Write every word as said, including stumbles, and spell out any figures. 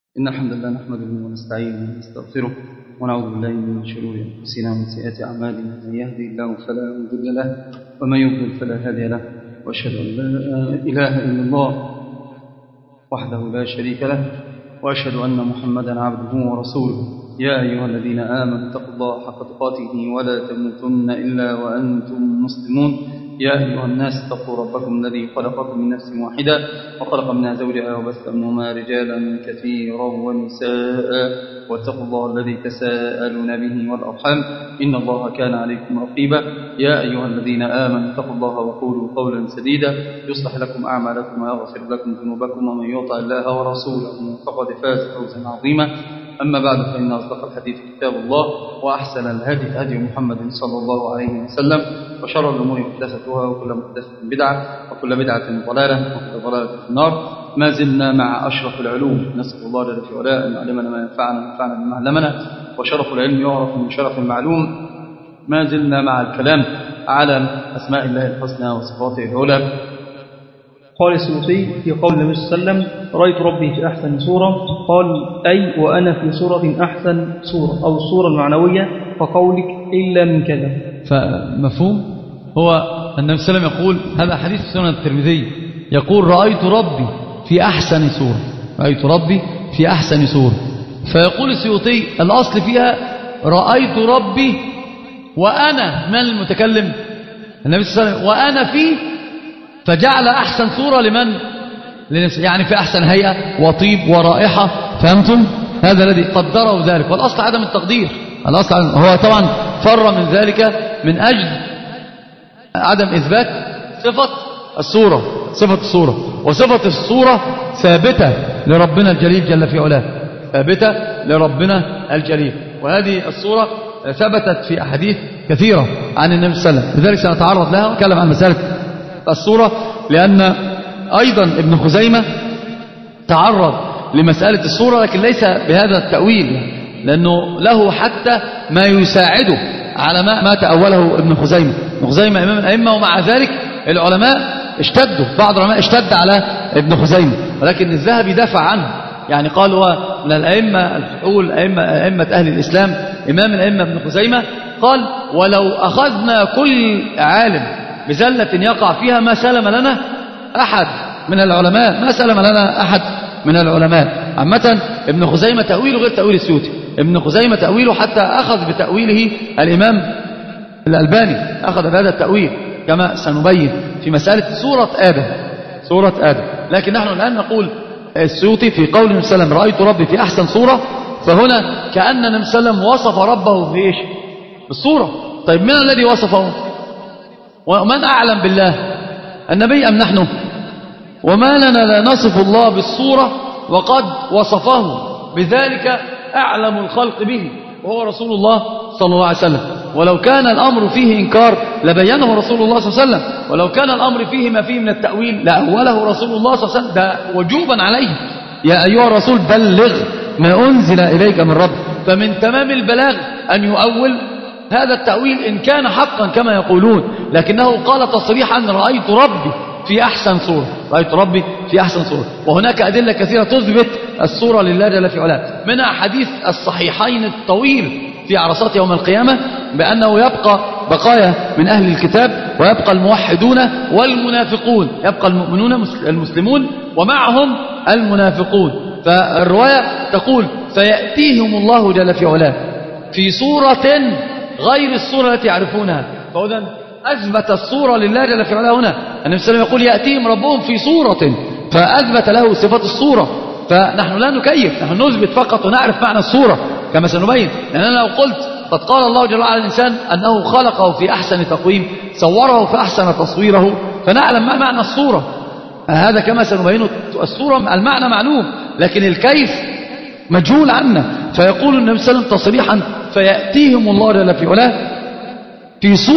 إن الحمد لله نحمده ونستعينه ونستغفره ونعوذ بالله من شرور أنفسنا ومن سيئات أعمالنا. من يهدي الله فلا مضل له ومن يضلل فلا هادي له، وأشهد أن لا إله إلا الله وحده لا شريك له، وأشهد أن محمدا عبده ورسوله. يا أيها الذين آمنوا اتقوا الله حق تقاته ولا تموتن إلا وأنتم مسلمون. يا أيها الناس اتقوا ربكم الذي خلقكم من نفس واحدة وخلق منها زوجها وبث منهما رجالا كثيرا ونساء، واتقوا الله الذي تساءلون به والأرحام إن الله كان عليكم رقيبا. يا أيها الذين آمنوا اتقوا الله وقولوا قولا سديدا يصلح لكم أعمالكم ويغفر لكم ذنوبكم، ومن يطع الله ورسوله فقد فاز فوزا عظيما. أما بعد، فإن أصدق الحديث كتاب الله، وأحسن الهدي هدي محمد صلى الله عليه وسلم، وشر الأمور محدثاتها، وكل محدثة بدعة، وكل بدعة ضلالة، وكل ضلالة في النار. ما زلنا مع أشرف العلوم، نسأل الله جل في علاه أن يعلمنا ما ينفعنا وينفعنا بما علمنا، وشرف العلم يعرف من شرف المعلوم. ما زلنا مع الكلام على أسماء الله الحسنى وصفاته العلى. قال السيوطي في قول النبي صلى الله عليه وسلم: رأيت ربي في أحسن صورة، قال: أي وأنا في صورة أحسن صورة، أو الصورة المعنوية، فقولك إلا من كذا. فمفهوم هو النبي صلى الله عليه وسلم يقول، هذا حديث سنن الترمذي، يقول: رأيت ربي في أحسن صورة، رأيت ربي في أحسن صورة. فيقول السيوطي الأصل فيها رأيت ربي وأنا من المتكلم؟ النبي صلى الله عليه وسلم، وأنا فيه، فجعل أحسن صورة لمن؟ لنفسه، يعني في أحسن هيئة وطيب ورائحة. فهمتم؟ هذا الذي قدره ذلك، والأصل عدم التقدير. الأصل هو طبعا فر من ذلك من أجل عدم إثبات صفة الصورة، صفة الصورة وصفة الصورة ثابتة لربنا الجليل جل في علاه، ثابتة لربنا الجليل. وهذه الصورة ثبتت في أحاديث كثيرة عن النبي صلى الله عليه وسلم، لذلك سنتعرض لها ونتكلم عن مسألة الصورة، لأن أيضا ابن خزيمة تعرض لمسألة الصورة، لكن ليس بهذا التأويل، لأنه له حتى ما يساعده على ما, ما تأوله ابن خزيمة. ابن خزيمة إمام الأئمة، ومع ذلك العلماء اشتدوا، بعض العلماء اشتد على ابن خزيمة، ولكن الذهبي دافع عنه، يعني قال هو من الأئمة الفحول، أئمة, أئمة أهل الإسلام، إمام الأئمة ابن خزيمة، قال: ولو أخذنا كل عالم بزلة يقع فيها ما سلم لنا أحد من العلماء، ما سلم لنا أحد من العلماء. عامة ابن خزيمة تأويله غير تأويل السيوطي، ابن خزيمة تأويله حتى أخذ بتأويله الإمام الألباني، أخذ بهذا التأويل كما سنبين في مسألة سورة آدم، سورة آدم. لكن نحن الآن نقول السيوطي في قول النبي صلى الله عليه وسلم: رأيت ربي في أحسن صورة، فهنا كأن النبي صلى الله عليه وسلم وصف ربه في إيش؟ بالصورة. طيب من الذي وصفه؟ ومن أعلم بالله، النبي أم نحن؟ وما لنا لا نصف الله بالصورة وقد وصفه بذلك أعلم الخلق به، وهو رسول الله صلى الله عليه وسلم. ولو كان الأمر فيه إنكار لبينه رسول الله صلى الله عليه وسلم، ولو كان الأمر فيه ما فيه من التأويل لأوله رسول الله صلى الله عليه وسلم، ده وجوبا عليه. يا أيها الرسول بلغ ما أنزل إليك من رب. فمن تمام البلاغ أن يؤول هذا التأويل إن كان حقا كما يقولون، لكنه قال تصريحا: رأيت ربي في أحسن صورة، رأيت ربي في أحسن صورة. وهناك أدلة كثيرة تثبت الصورة لله جل في علاه، منها حديث الصحيحين الطويل في عرصات يوم القيامة بأنه يبقى بقايا من أهل الكتاب، ويبقى الموحدون والمنافقون، يبقى المؤمنون المسلمون ومعهم المنافقون. فالرواية تقول: فيأتيهم الله جل في علاه في صورة غير الصورة التي يعرفونها. فإذن أثبت الصورة لله جل في علاه هنا. النبي صلى الله عليه وسلم يقول: يأتيهم ربهم في صورة، فأثبت له صفة الصورة. فنحن لا نكيف، نحن نثبت فقط ونعرف معنى الصورة كما سنبين. لأننا لو قلت قد قال الله جل وعلا الإنسان أنه خلقه في أحسن تقويم، صوره فأحسن تصويره، فنعلم ما معنى الصورة. هذا كما سنبين الصورة المعنى معلوم، لكن الكيف مجهول عنا. فيقول النبي صلى الله عليه وسلم تصريحا: فيأتيهم الله جل في علاه في صورة